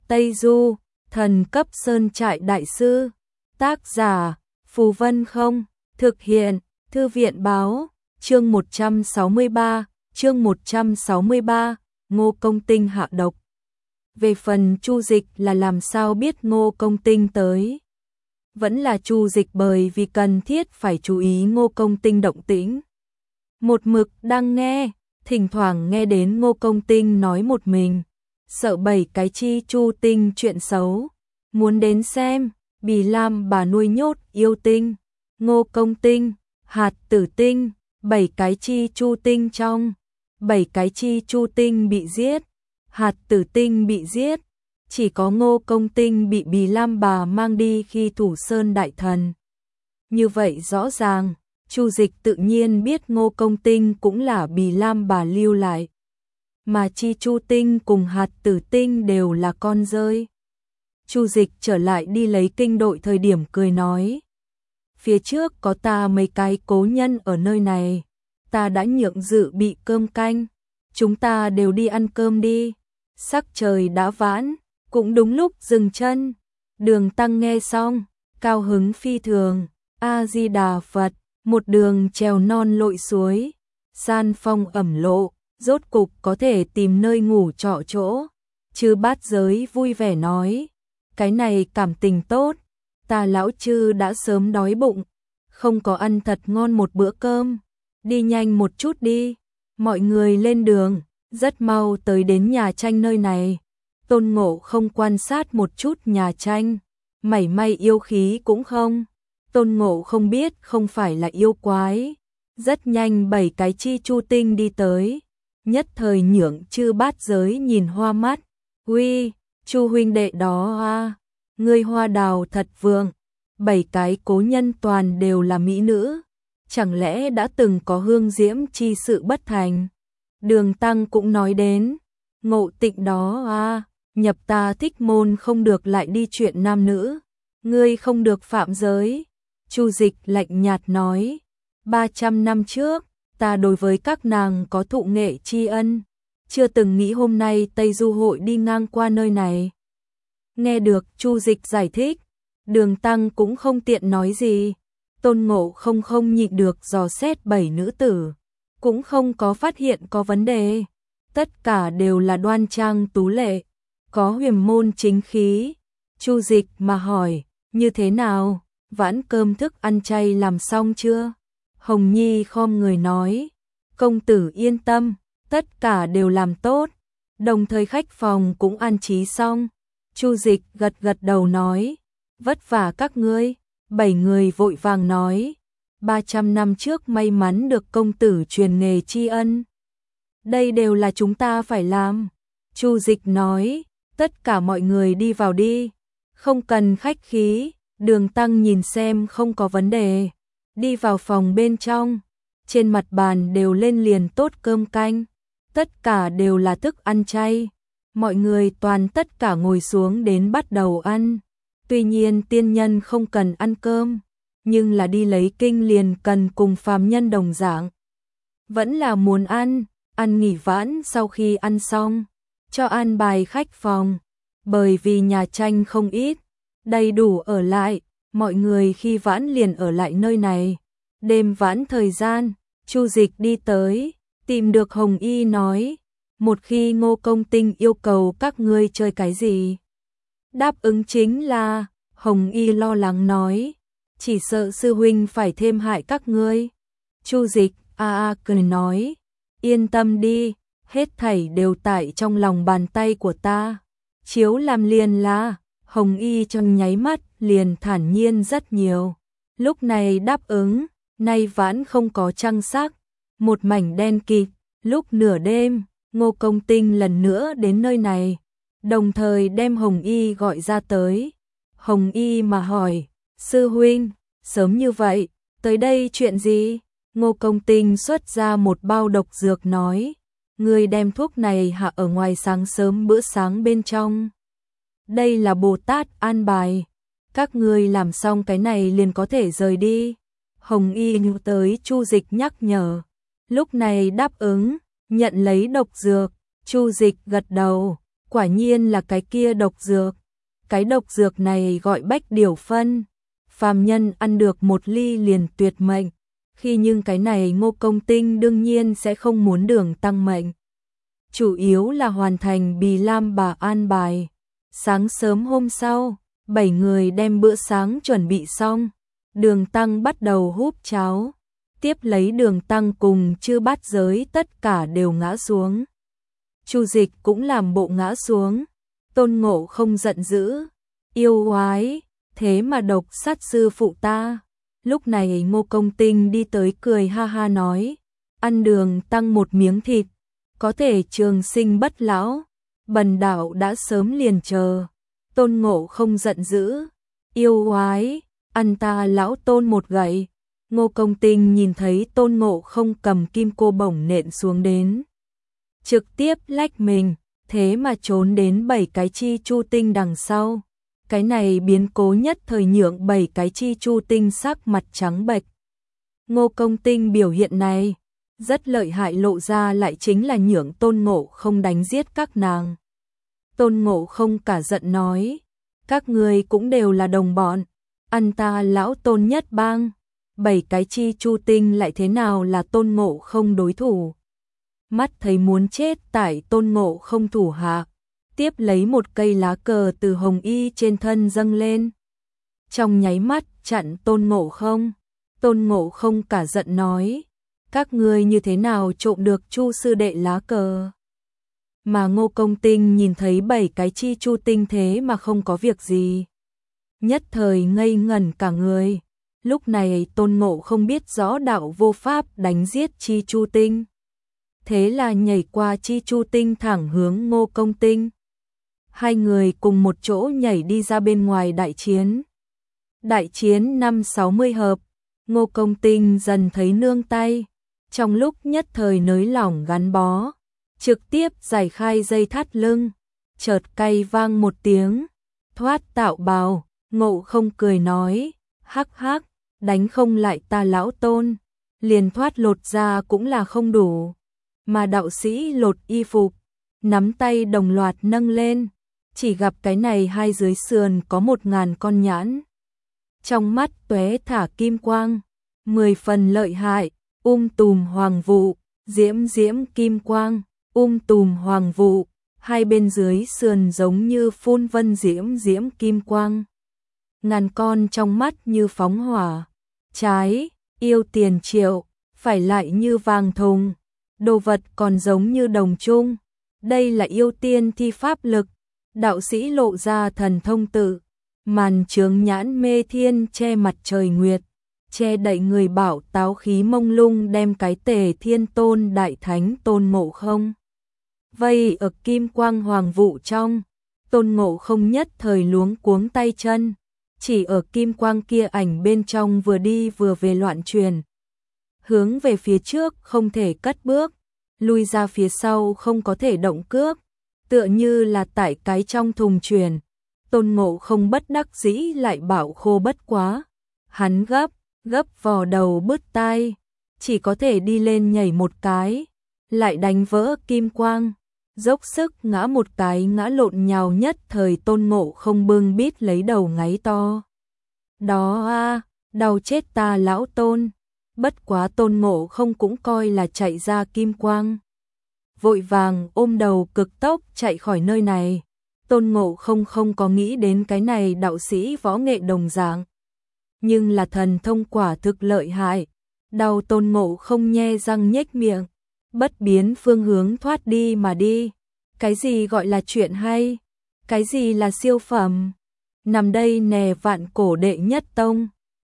Tây Du, thần cấp sơn trại đại sư. Tác giả, Phù Vân Không. Thực hiện, Thư viện báo. Chương 163, Ngô Công Tinh hạ độc. Về phần Chu Dịch là làm sao biết Ngô Công Tinh tới? Vẫn là Chu Dịch bởi vì cần thiết phải chú ý Ngô Công Tinh động tĩnh. Một mực đang nghe, thỉnh thoảng nghe đến Ngô Công Tinh nói một mình, sợ 7 cái chi Chu Tinh chuyện xấu, muốn đến xem, Bì Lam bà nuôi nhốt yêu tinh, Ngô Công Tinh, hạt tử tinh, 7 cái chi Chu Tinh trong, 7 cái chi Chu Tinh bị giết, hạt tử tinh bị giết, chỉ có Ngô Công Tinh bị Bì Lam bà mang đi khi Thủ Sơn đại thần. Như vậy rõ ràng, Chu Dịch tự nhiên biết Ngô Công Tinh cũng là Bì Lam bà lưu lại, mà chi Chu Tinh cùng hạt tử tinh đều là con rơi. Chu Dịch trở lại đi lấy kinh đội thời điểm cười nói, phía trước có ta mấy cái cố nhân ở nơi này, ta đã nhượng dự bị cơm canh, chúng ta đều đi ăn cơm đi. Sắc trời đã vãn, cũng đúng lúc dừng chân. Đường Tăng nghe xong, cao hứng phi thường, A Di Đà Phật, một đường trèo non lội suối, san phong ẩm lộ, rốt cục có thể tìm nơi ngủ trọ chỗ. Chư Bát Giới vui vẻ nói, cái này cảm tình tốt, ta lão chư đã sớm đói bụng, không có ăn thật ngon một bữa cơm, đi nhanh một chút đi. Mọi người lên đường, rất mau tới đến nhà tranh nơi này. Tôn Ngộ không quan sát một chút nhà tranh, mảy may yêu khí cũng không. Tôn Ngộ không biết không phải là yêu quái. Rất nhanh 7 cái chi Chu Tinh đi tới, nhất thời nhượng Chư Bát Giới nhìn hoa mắt. Uy, Chu huynh đệ đó a, ngươi hoa đào thật vượng. 7 cái cố nhân toàn đều là mỹ nữ, chẳng lẽ đã từng có hương diễm chi sự bất thành? Đường Tăng cũng nói đến, Ngộ Tịnh đó a, nhập ta thích môn không được lại đi chuyện nam nữ, ngươi không được phạm giới. Chu Dịch lạnh nhạt nói, 300 năm trước, ta đối với các nàng có thụ nghệ tri ân, chưa từng nghĩ hôm nay Tây Du hội đi ngang qua nơi này. Nghe được Chu Dịch giải thích, Đường Tăng cũng không tiện nói gì. Tôn Ngộ không nhịn được dò xét 7 nữ tử, cũng không có phát hiện có vấn đề, tất cả đều là đoan trang tú lệ, có huyền môn chính khí. Chu Dịch mà hỏi, như thế nào, vãn cơm thức ăn chay làm xong chưa? Hồng Nhi khom người nói, công tử yên tâm, tất cả đều làm tốt, đồng thời khách phòng cũng an trí xong. Chu Dịch gật gật đầu nói, vất vả các ngươi. 7 người vội vàng nói, 300 năm trước may mắn được công tử truyền nghề tri ân, đây đều là chúng ta phải làm. Chu Dịch nói, tất cả mọi người đi vào đi, không cần khách khí. Đường Tăng nhìn xem không có vấn đề, đi vào phòng bên trong, trên mặt bàn đều lên liền tốt cơm canh, tất cả đều là thức ăn chay, mọi người toàn tất cả ngồi xuống đến bắt đầu ăn. Tuy nhiên tiên nhân không cần ăn cơm, nhưng là đi lấy kinh liền cần cùng phàm nhân đồng dạng, vẫn là muốn ăn nghỉ vãn sau khi ăn xong, cho an bài khách phòng, bởi vì nhà tranh không ít, đầy đủ ở lại, mọi người khi vãn liền ở lại nơi này. Đêm vãn thời gian, Chu Dịch đi tới, tìm được Hồng Y nói, một khi Ngô Công Tinh yêu cầu các ngươi chơi cái gì? Đáp ứng chính là, Hồng Y lo lắng nói, chỉ sợ sư huynh phải thêm hại các ngươi. Chu Dịch cười nói, yên tâm đi, hết thảy đều tại trong lòng bàn tay của ta. Chiếu làm liền là, Hồng Y trong nháy mắt liền thản nhiên rất nhiều. Lúc này đáp ứng, nay vãn không có trăng sắc, một mảnh đen kịt. Lúc nửa đêm, Ngô Công Tinh lần nữa đến nơi này, đồng thời đem Hồng Y gọi ra tới. Hồng Y mà hỏi, sư huynh, sớm như vậy, tới đây chuyện gì? Ngô Công Tinh xuất ra một bao độc dược nói, ngươi đem thuốc này hạ ở ngoài sáng sớm bữa sáng bên trong. Đây là Bồ Tát an bài, các ngươi làm xong cái này liền có thể rời đi. Hồng Y nhớ tới Chu Dịch nhắc nhở, lúc này đáp ứng, nhận lấy độc dược. Chu Dịch gật đầu, Quả nhiên là cái kia độc dược. Cái độc dược này gọi Bách Điểu Phân. Phàm nhân ăn được một ly liền tuyệt mệnh. Khi nhưng cái này Ngô Công Tinh đương nhiên sẽ không muốn Đường Tăng mệnh. Chủ yếu là hoàn thành Bì Lam bà an bài. Sáng sớm hôm sau, 7 người đem bữa sáng chuẩn bị xong. Đường Tăng bắt đầu húp cháo. Tiếp lấy Đường Tăng cùng Chư Bát Giới tất cả đều ngã xuống. Chu Dịch cũng làm bộ ngã xuống. Tôn Ngộ không giận dữ. Yêu oái, thế mà độc sát sư phụ ta. Lúc này Ngô Công Tinh đi tới cười ha ha nói. Ăn Đường Tăng một miếng thịt. Có thể trường sinh bất lão. Bần đạo đã sớm liền chờ. Tôn Ngộ không giận dữ. Yêu oái, ăn ta lão Tôn một gậy. Ngô Công Tinh nhìn thấy Tôn Ngộ không cầm kim cô bổng nện xuống đến. Trực tiếp lách mình, thế mà trốn đến 7 cái chi chu tinh đằng sau. Cái này biến cố nhất thời nhượng 7 cái chi chu tinh sắc mặt trắng bệch. Ngô Công Tinh biểu hiện này rất lợi hại, lộ ra lại chính là nhượng Tôn Ngộ không đánh giết các nàng. Tôn Ngộ không cả giận nói, các người cũng đều là đồng bọn, ăn ta lão Tôn nhất bang. 7 cái chi chu tinh lại thế nào là Tôn Ngộ không đối thủ. Mắt thấy muốn chết tại Tôn Ngộ không thủ hạ, tiếp lấy một cây lá cờ từ hồng y trên thân dâng lên. Trong nháy mắt chặn Tôn Ngộ không. Tôn Ngộ không cả giận nói, các ngươi như thế nào trộm được Chu sư đệ lá cờ. Mà Ngô Công Tinh nhìn thấy 7 cái chi chu tinh thế mà không có việc gì. Nhất thời ngây ngẩn cả người. Lúc này Tôn Ngộ không biết rõ đạo vô pháp đánh giết chi chu tinh. Thế là nhảy qua chi chu tinh thẳng hướng Ngô Công Tinh. Hai người cùng một chỗ nhảy đi ra bên ngoài đại chiến. Đại chiến 50-60 hợp, Ngô Công Tinh dần thấy nương tay. Trong lúc nhất thời nới lỏng gắn bó, trực tiếp giải khai dây thắt lưng. Chợt cay vang một tiếng, thoát tạo bào. Ngộ không cười nói, hắc hắc, đánh không lại ta lão Tôn, liền thoát lột ra cũng là không đủ. Mà đạo sĩ lột y phục, nắm tay đồng loạt nâng lên, chỉ gặp cái này hai dưới sườn có 1000 con nhãn. Trong mắt tóe thả kim quang, 10 phần lợi hại, tùm hoàng vụ, diễm diễm kim quang, tùm hoàng vụ, hai bên dưới sườn giống như phun vân diễm diễm kim quang. Ngàn con trong mắt như phóng hỏa, trái, yêu tiền triệu, phải lại như vàng thùng, đồ vật còn giống như đồng trung. Đây là yêu tiên thi pháp lực, đạo sĩ lộ ra thần thông tự, màn chướng nhãn mê thiên che mặt trời nguyệt, che đậy người bảo táo khí mông lung đem cái Tề Thiên Tôn đại thánh Tôn Ngộ không. Vây ở kim quang hoàng vụ trong, Tôn Ngộ không nhất thời luống cuống tay chân, chỉ ở kim quang kia ảnh bên trong vừa đi vừa về loạn truyền. Hướng về phía trước không thể cất bước, lui ra phía sau không có thể động cước, tựa như là tại cái trong thùng truyền. Tôn Ngộ không bất đắc dĩ lại bảo khô bất quá. Hắn gấp vò đầu bứt tai, chỉ có thể đi lên nhảy một cái, lại đánh vỡ kim quang, dốc sức ngã một cái ngã lộn nhào, nhất thời Tôn Ngộ không bưng bít lấy đầu ngáy to. Đó a, đau chết ta lão Tôn. Bất quá Tôn Ngộ không cũng coi là chạy ra kim quang. Vội vàng ôm đầu cực tốc chạy khỏi nơi này. Tôn Ngộ không không có nghĩ đến cái này đạo sĩ võ nghệ đồng dạng. Nhưng là thần thông quả thực lợi hại. Đau Tôn Ngộ không nhe răng nhếch miệng, bất biến phương hướng thoát đi mà đi. Cái gì gọi là chuyện hay? Cái gì là siêu phẩm? Nằm đây nè vạn cổ đệ nhất tông,